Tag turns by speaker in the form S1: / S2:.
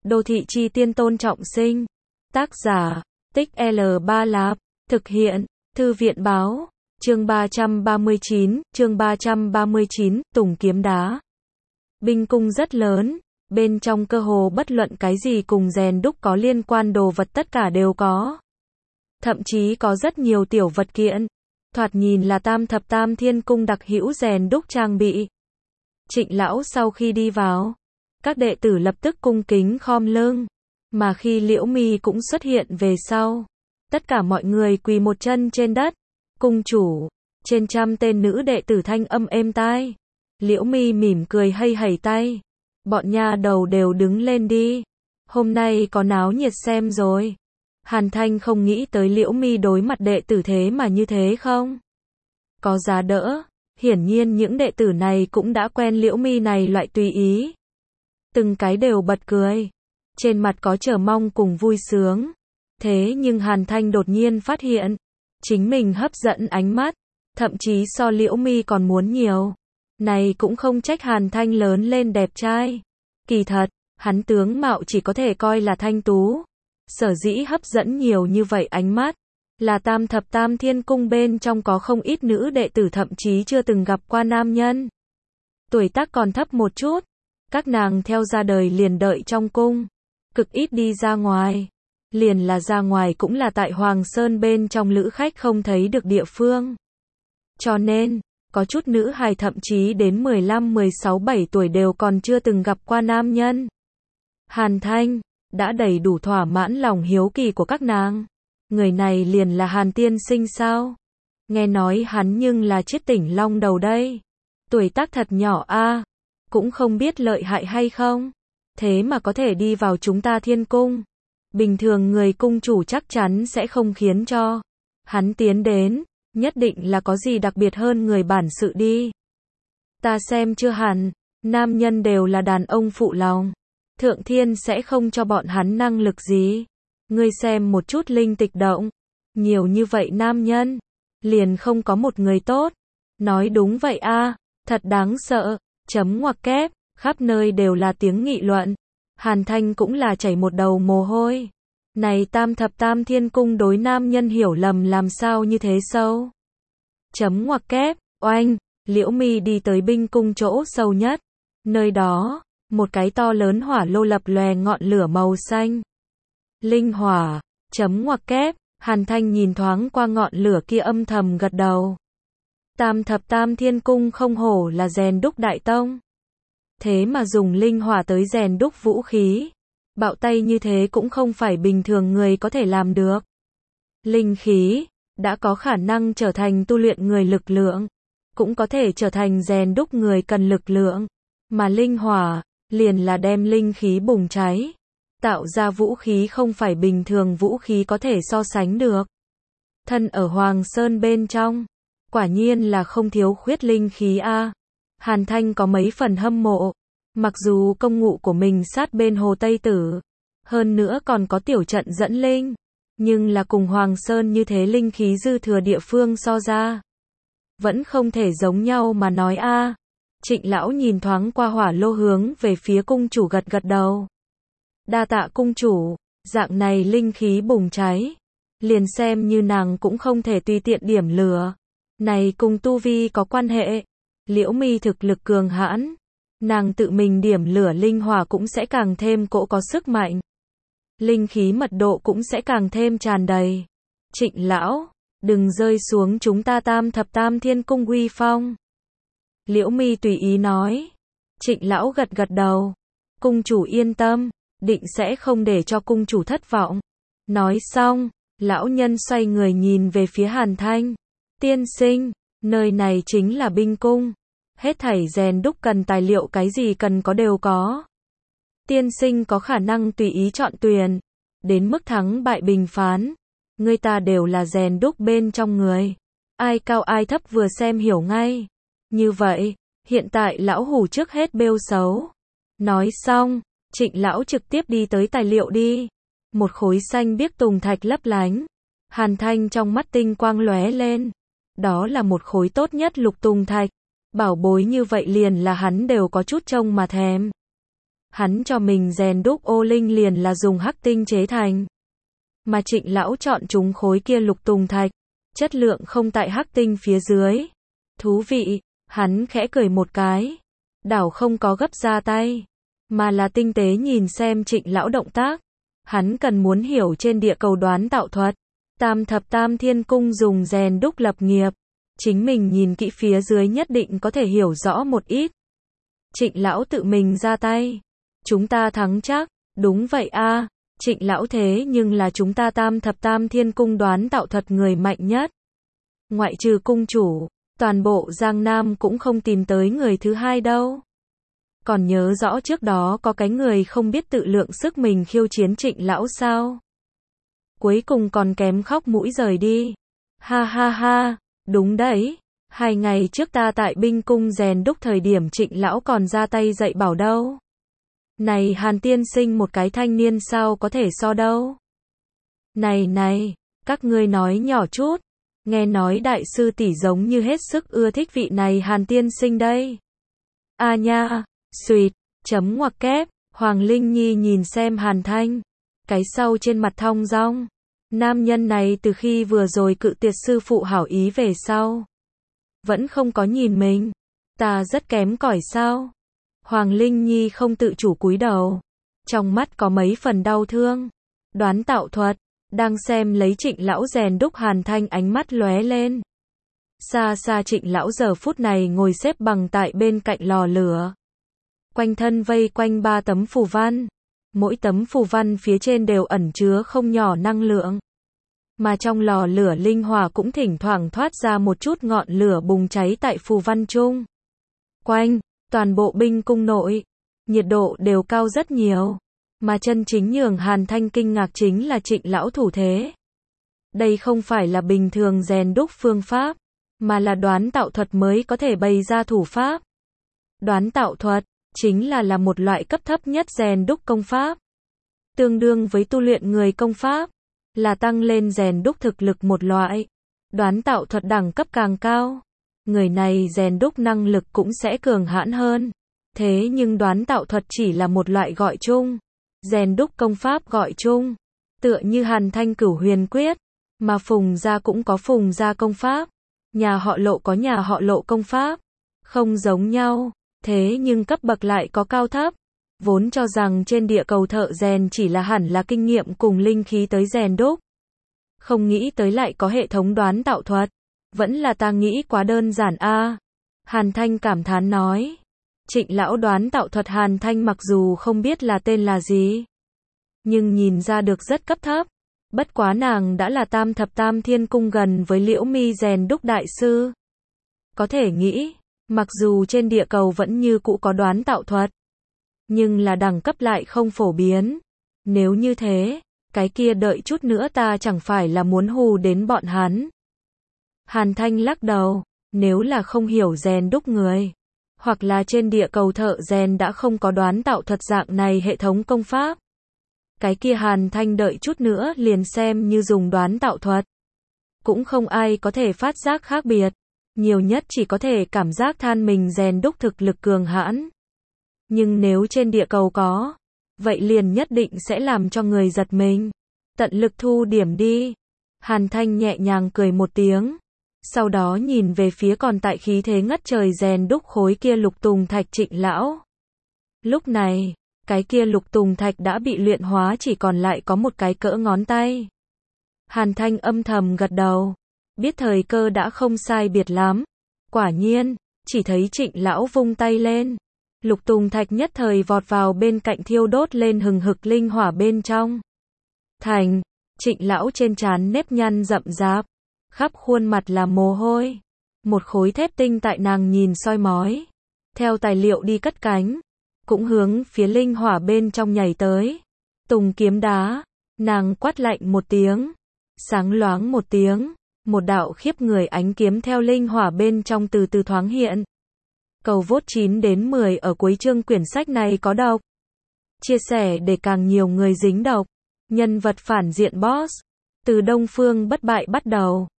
S1: Đô thị chi tiên Tôn Trọng Sinh. Tác giả, Tích L3 Lạp. Thực hiện, Thư viện báo. Chương 339, Tùng Kiếm Đá. Binh cung rất lớn, bên trong cơ hồ bất luận cái gì cùng rèn đúc có liên quan đồ vật tất cả đều có. Thậm chí có rất nhiều tiểu vật kiện, thoạt nhìn là Tam Thập Tam Thiên Cung đặc hữu rèn đúc trang bị. Trịnh lão sau khi đi vào, các đệ tử lập tức cung kính khom lưng, mà khi Liễu Mi cũng xuất hiện về sau, tất cả mọi người quỳ một chân trên đất. Cung chủ, trên trăm tên nữ đệ tử thanh âm êm tai. Liễu Mi mỉm cười hây tay. Bọn nha đầu đều đứng lên đi. Hôm nay có náo nhiệt xem rồi. Hàn Thanh không nghĩ tới Liễu Mi đối mặt đệ tử thế mà như thế không? Có giá đỡ. Hiển nhiên những đệ tử này cũng đã quen Liễu Mi này loại tùy ý. Từng cái đều bật cười. Trên mặt có chờ mong cùng vui sướng. Thế nhưng Hàn Thanh đột nhiên phát hiện, chính mình hấp dẫn ánh mắt, thậm chí so Liễu Mi còn muốn nhiều. Này cũng không trách Hàn Thanh lớn lên đẹp trai. Kỳ thật, hắn tướng mạo chỉ có thể coi là thanh tú. Sở dĩ hấp dẫn nhiều như vậy ánh mắt, là Tam Thập Tam Thiên Cung bên trong có không ít nữ đệ tử thậm chí chưa từng gặp qua nam nhân. Tuổi tác còn thấp một chút, các nàng theo ra đời liền đợi trong cung, cực ít đi ra ngoài. Liền là ra ngoài cũng là tại Hoàng Sơn bên trong lữ khách không thấy được địa phương. Cho nên, có chút nữ hài thậm chí đến 15, 16, 17 tuổi đều còn chưa từng gặp qua nam nhân. Hàn Thanh đã đầy đủ thỏa mãn lòng hiếu kỳ của các nàng. Người này liền là Hàn tiên sinh sao? Nghe nói hắn nhưng là chiết tỉnh long đầu đây. Tuổi tác thật nhỏ a, cũng không biết lợi hại hay không. Thế mà có thể đi vào chúng ta thiên cung. Bình thường người cung chủ chắc chắn sẽ không khiến cho hắn tiến đến, nhất định là có gì đặc biệt hơn người bản sự đi. Ta xem chưa hẳn, nam nhân đều là đàn ông phụ lòng. Thượng thiên sẽ không cho bọn hắn năng lực gì. Ngươi xem một chút linh tịch động, nhiều như vậy nam nhân, liền không có một người tốt. Nói đúng vậy a, thật đáng sợ. Chấm ngoặc kép, khắp nơi đều là tiếng nghị luận. Hàn Thanh cũng là chảy một đầu mồ hôi. Này Tam Thập Tam Thiên Cung đối nam nhân hiểu lầm làm sao như thế sâu. Chấm ngoặc kép, oanh, Liễu Mi đi tới binh cung chỗ sâu nhất. Nơi đó, một cái to lớn hỏa lô lập lòe ngọn lửa màu xanh. Linh hỏa, chấm ngoặc kép, Hàn Thanh nhìn thoáng qua ngọn lửa kia âm thầm gật đầu. Tam Thập Tam Thiên Cung không hổ là rèn đúc đại tông. Thế mà dùng linh hỏa tới rèn đúc vũ khí. Bạo tay như thế cũng không phải bình thường người có thể làm được. Linh khí đã có khả năng trở thành tu luyện người lực lượng, cũng có thể trở thành rèn đúc người cần lực lượng. Mà linh hỏa liền là đem linh khí bùng cháy, tạo ra vũ khí không phải bình thường vũ khí có thể so sánh được. Thân ở Hoàng Sơn bên trong, quả nhiên là không thiếu khuyết linh khí a. Hàn Thanh có mấy phần hâm mộ. Mặc dù công ngụ của mình sát bên Hồ Tây Tử, hơn nữa còn có tiểu trận dẫn linh, nhưng là cùng Hoàng Sơn như thế linh khí dư thừa địa phương so ra, vẫn không thể giống nhau mà nói a. Trịnh lão nhìn thoáng qua hỏa lô hướng về phía cung chủ gật gật đầu. Đa tạ cung chủ, dạng này linh khí bùng cháy, liền xem như nàng cũng không thể tùy tiện điểm lửa. Này cùng tu vi có quan hệ. Liễu Mi thực lực cường hãn, nàng tự mình điểm lửa linh hỏa cũng sẽ càng thêm cỗ có sức mạnh. Linh khí mật độ cũng sẽ càng thêm tràn đầy. Trịnh lão, đừng rơi xuống chúng ta Tam Thập Tam Thiên Cung uy phong. Liễu Mi tùy ý nói. Trịnh lão gật gật đầu. Cung chủ yên tâm, định sẽ không để cho cung chủ thất vọng. Nói xong, lão nhân xoay người nhìn về phía Hàn Thanh. Tiên sinh, nơi này chính là binh cung. Hết thảy rèn đúc cần tài liệu cái gì cần có đều có. Tiên sinh có khả năng tùy ý chọn tuyển. Đến mức thắng bại bình phán. Người ta đều là rèn đúc bên trong người. Ai cao ai thấp vừa xem hiểu ngay. Như vậy, hiện tại lão hủ trước hết bêu xấu. Nói xong, Trịnh lão trực tiếp đi tới tài liệu đi. Một khối xanh biếc tùng thạch lấp lánh. Hàn Thanh trong mắt tinh quang lóe lên. Đó là một khối tốt nhất lục tùng thạch. Bảo bối như vậy liền là hắn đều có chút trông mà thèm. Hắn cho mình rèn đúc ô linh liền là dùng hắc tinh chế thành. Mà Trịnh lão chọn chúng khối kia lục tùng thạch, chất lượng không tại hắc tinh phía dưới. Thú vị, hắn khẽ cười một cái. Đảo không có gấp ra tay, mà là tinh tế nhìn xem Trịnh lão động tác. Hắn cần muốn hiểu trên địa cầu đoán tạo thuật. Tam thập tam thiên cung dùng rèn đúc lập nghiệp. Chính mình nhìn kỹ phía dưới nhất định có thể hiểu rõ một ít. Trịnh lão tự mình ra tay. Chúng ta thắng chắc. Đúng vậy a. Trịnh lão thế nhưng là chúng ta tam thập tam thiên cung đoán tạo thuật người mạnh nhất. Ngoại trừ cung chủ, toàn bộ Giang Nam cũng không tìm tới người thứ hai đâu. Còn nhớ rõ trước đó có cái người không biết tự lượng sức mình khiêu chiến Trịnh lão sao? Cuối cùng còn kém khóc mũi rời đi. Ha ha ha, đúng đấy. 2 ngày trước ta tại binh cung rèn đúc thời điểm Trịnh lão còn ra tay dạy bảo đâu. Này Hàn tiên sinh một cái thanh niên sao có thể so đâu. Này, các ngươi nói nhỏ chút. Nghe nói đại sư tỷ giống như hết sức ưa thích vị này Hàn tiên sinh đây. A nha, xuyệt, chấm ngoặc kép, Hoàng Linh Nhi nhìn xem Hàn Thanh. Cái sau trên mặt thong dong. Nam nhân này từ khi vừa rồi cự tuyệt sư phụ hảo ý về sau. Vẫn không có nhìn mình. Ta rất kém cỏi sao? Hoàng Linh Nhi không tự chủ cúi đầu. Trong mắt có mấy phần đau thương. Đoán tạo thuật. Đang xem lấy Trịnh lão rèn đúc Hàn Thanh ánh mắt lóe lên. Xa xa Trịnh lão giờ phút này ngồi xếp bằng tại bên cạnh lò lửa. Quanh thân vây quanh 3 tấm phù văn. Mỗi tấm phù văn phía trên đều ẩn chứa không nhỏ năng lượng. Mà trong lò lửa linh hỏa cũng thỉnh thoảng thoát ra một chút ngọn lửa bùng cháy tại phù văn chung. Quanh, toàn bộ binh cung nội, nhiệt độ đều cao rất nhiều. Mà chân chính nhường Hàn Thanh kinh ngạc chính là Trịnh lão thủ thế. Đây không phải là bình thường rèn đúc phương pháp, mà là đoán tạo thuật mới có thể bày ra thủ pháp. Đoán tạo thuật chính là một loại cấp thấp nhất rèn đúc công pháp. Tương đương với tu luyện người công pháp, là tăng lên rèn đúc thực lực một loại. Đoán tạo thuật đẳng cấp càng cao, người này rèn đúc năng lực cũng sẽ cường hãn hơn. Thế nhưng đoán tạo thuật chỉ là một loại gọi chung. Rèn đúc công pháp gọi chung. Tựa như Hàn Thanh Cửu Huyền Quyết, mà Phùng gia cũng có Phùng gia công pháp. Nhà họ Lộ có nhà họ Lộ công pháp. Không giống nhau, thế nhưng cấp bậc lại có cao thấp. Vốn cho rằng trên địa cầu thợ rèn chỉ là hẳn là kinh nghiệm cùng linh khí tới rèn đúc. Không nghĩ tới lại có hệ thống đoán tạo thuật. Vẫn là ta nghĩ quá đơn giản a. Hàn Thanh cảm thán nói. Trịnh lão đoán tạo thuật Hàn Thanh mặc dù không biết là tên là gì, nhưng nhìn ra được rất cấp thấp. Bất quá nàng đã là tam thập tam thiên cung gần với Liễu Mi rèn đúc đại sư. Có thể nghĩ, mặc dù trên địa cầu vẫn như cũ có đoán tạo thuật, nhưng là đẳng cấp lại không phổ biến. Nếu như thế, cái kia đợi chút nữa ta chẳng phải là muốn hù đến bọn hắn. Hàn Thanh lắc đầu, nếu là không hiểu rèn đúc người, hoặc là trên địa cầu thợ rèn đã không có đoán tạo thuật dạng này hệ thống công pháp. Cái kia Hàn Thanh đợi chút nữa liền xem như dùng đoán tạo thuật. Cũng không ai có thể phát giác khác biệt. Nhiều nhất chỉ có thể cảm giác than mình rèn đúc thực lực cường hãn. Nhưng nếu trên địa cầu có, vậy liền nhất định sẽ làm cho người giật mình. Tận lực thu điểm đi. Hàn Thanh nhẹ nhàng cười một tiếng. Sau đó nhìn về phía còn tại khí thế ngất trời rèn đúc khối kia lục tùng thạch Trịnh lão. Lúc này, cái kia lục tùng thạch đã bị luyện hóa chỉ còn lại có một cái cỡ ngón tay. Hàn Thanh âm thầm gật đầu. Biết thời cơ đã không sai biệt lắm. Quả nhiên, chỉ thấy Trịnh lão vung tay lên. Lục tùng thạch nhất thời vọt vào bên cạnh thiêu đốt lên hừng hực linh hỏa bên trong. Thành, Trịnh lão trên trán nếp nhăn rậm rạp. Khắp khuôn mặt là mồ hôi. Một khối thép tinh tại nàng nhìn soi mói. Theo tài liệu đi cất cánh. Cũng hướng phía linh hỏa bên trong nhảy tới. Tùng kiếm đá. Nàng quát lạnh một tiếng. Sáng loáng một tiếng. Một đạo khiếp người ánh kiếm theo linh hỏa bên trong từ từ thoáng hiện. Cầu vote 9 đến 10 ở cuối chương quyển sách này có độc. Chia sẻ để càng nhiều người dính độc. Nhân vật phản diện boss. Từ Đông Phương bất bại bắt đầu.